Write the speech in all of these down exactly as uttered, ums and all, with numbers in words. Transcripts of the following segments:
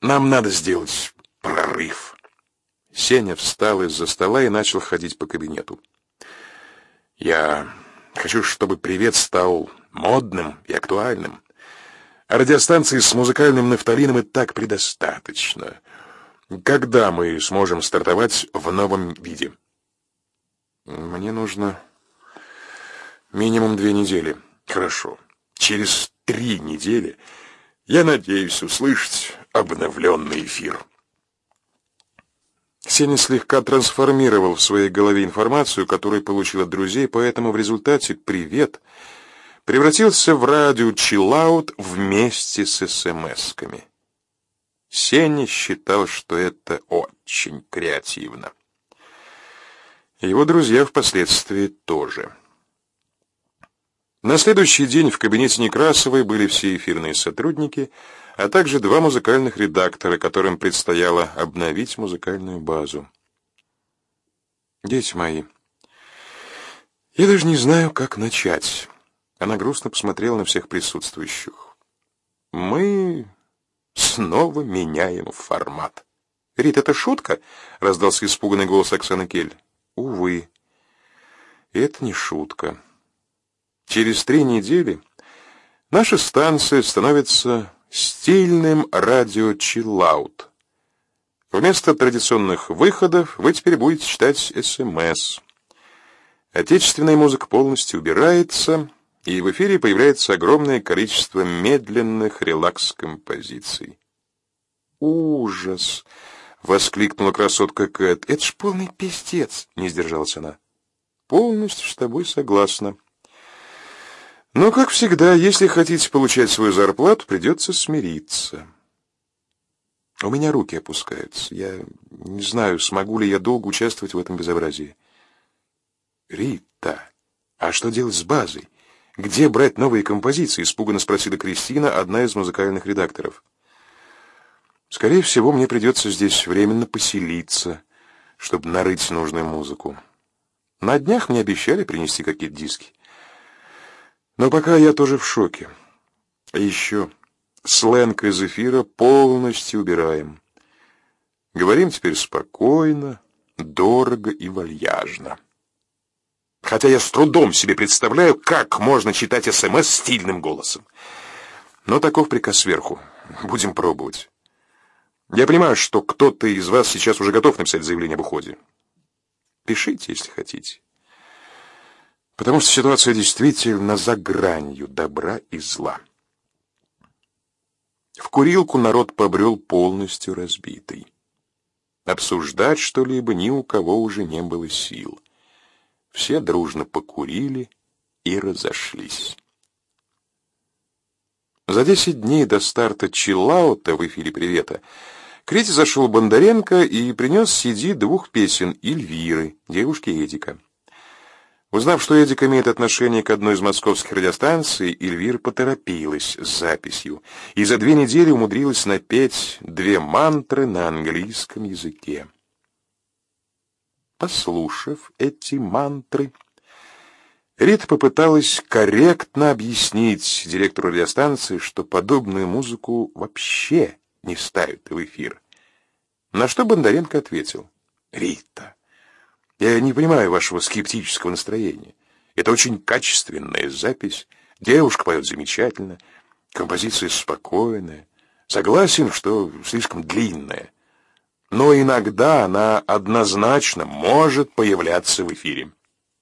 Нам надо сделать прорыв. Сеня встал из-за стола и начал ходить по кабинету. Я хочу, чтобы привет стал модным и актуальным. А радиостанции с музыкальным нафталином и так предостаточно. Когда мы сможем стартовать в новом виде? Мне нужно минимум две недели. Хорошо. Через три недели я надеюсь услышать обновленный эфир. Сеня слегка трансформировал в своей голове информацию, которую получил от друзей, поэтому в результате «Привет» превратился в радио «Чиллаут» вместе с эс-эм-эсками. Сеня считал, что это очень креативно. Его друзья впоследствии тоже. На следующий день в кабинете Некрасовой были все эфирные сотрудники, а также два музыкальных редактора, которым предстояло обновить музыкальную базу. Дети мои, я даже не знаю, как начать. Она грустно посмотрела на всех присутствующих. Мы снова меняем формат. Рит, это шутка? Раздался испуганный голос Оксаны Кель. Увы, это не шутка. Через три недели наша станция становится стильным радио «Чиллаут». Вместо традиционных выходов вы теперь будете читать эс-эм-эс. Отечественная музыка полностью убирается, и в эфире появляется огромное количество медленных релакс-композиций. «Ужас!» — воскликнула красотка Кэт. «Это ж полный пиздец!» — не сдержалась она. «Полностью с тобой согласна. Но, как всегда, если хотите получать свою зарплату, придется смириться. У меня руки опускаются. Я не знаю, смогу ли я долго участвовать в этом безобразии. Рита, а что делать с базой? Где брать новые композиции? Испуганно спросила Кристина, одна из музыкальных редакторов. Скорее всего, мне придется здесь временно поселиться, чтобы нарыть нужную музыку. На днях мне обещали принести какие-то диски. Но пока я тоже в шоке. И еще сленг из эфира полностью убираем. Говорим теперь спокойно, дорого и вальяжно. Хотя я с трудом себе представляю, как можно читать эс-эм-эс стильным голосом. Но таков приказ сверху. Будем пробовать. Я понимаю, что кто-то из вас сейчас уже готов написать заявление об уходе. Пишите, если хотите. Потому что ситуация действительно за гранью добра и зла. В курилку народ побрел полностью разбитый. Обсуждать что-либо ни у кого уже не было сил. Все дружно покурили и разошлись. За десять дней до старта «Чиллаута» в эфире «Привета» к Рите зашел Бондаренко и принес си ди двух песен Эльвиры, девушки Эдика. Узнав, что Эдик имеет отношение к одной из московских радиостанций, Эльвира поторопилась с записью и за две недели умудрилась напеть две мантры на английском языке. Послушав эти мантры, Рита попыталась корректно объяснить директору радиостанции, что подобную музыку вообще не ставят в эфир. На что Бондаренко ответил: «Рита, я не понимаю вашего скептического настроения. Это очень качественная запись, девушка поет замечательно, композиция спокойная. Согласен, что слишком длинная, но иногда она однозначно может появляться в эфире».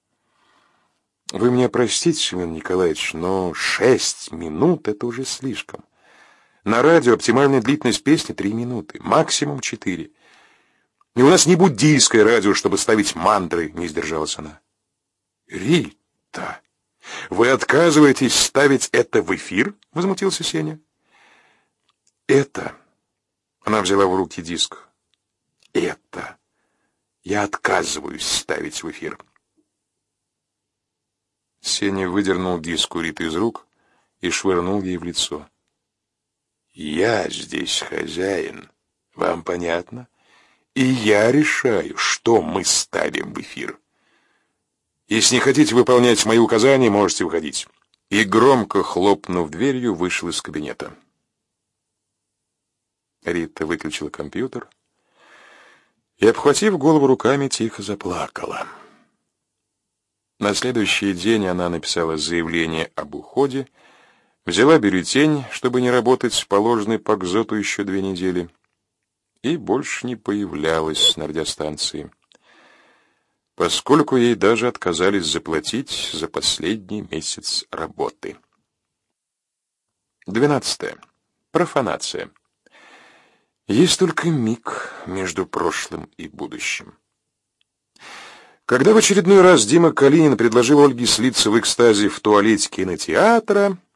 Вы меня простите, Семен Николаевич, но шесть минут — это уже слишком. На радио оптимальная длительность песни три минуты, максимум четыре. И у нас не буддийское радио, чтобы ставить мантры, не сдержалась она. Рита, вы отказываетесь ставить это в эфир? Возмутился Сеня. Это, она взяла в руки диск. Это я отказываюсь ставить в эфир. Сеня выдернул диск у Риты из рук и швырнул ей в лицо. Я здесь хозяин, вам понятно? И я решаю, что мы ставим в эфир. Если не хотите выполнять мои указания, можете выходить. И громко хлопнув дверью, вышел из кабинета. Рита выключила компьютер и, обхватив голову руками, тихо заплакала. На следующий день она написала заявление об уходе, взяла бюллетень, чтобы не работать по ложной по Кзоту еще две недели, и больше не появлялась на радиостанции, поскольку ей даже отказались заплатить за последний месяц работы. Двенадцатое. Профанация. Есть только миг между прошлым и будущим. Когда в очередной раз Дима Калинин предложил Ольге слиться в экстазе в туалете кинотеатра,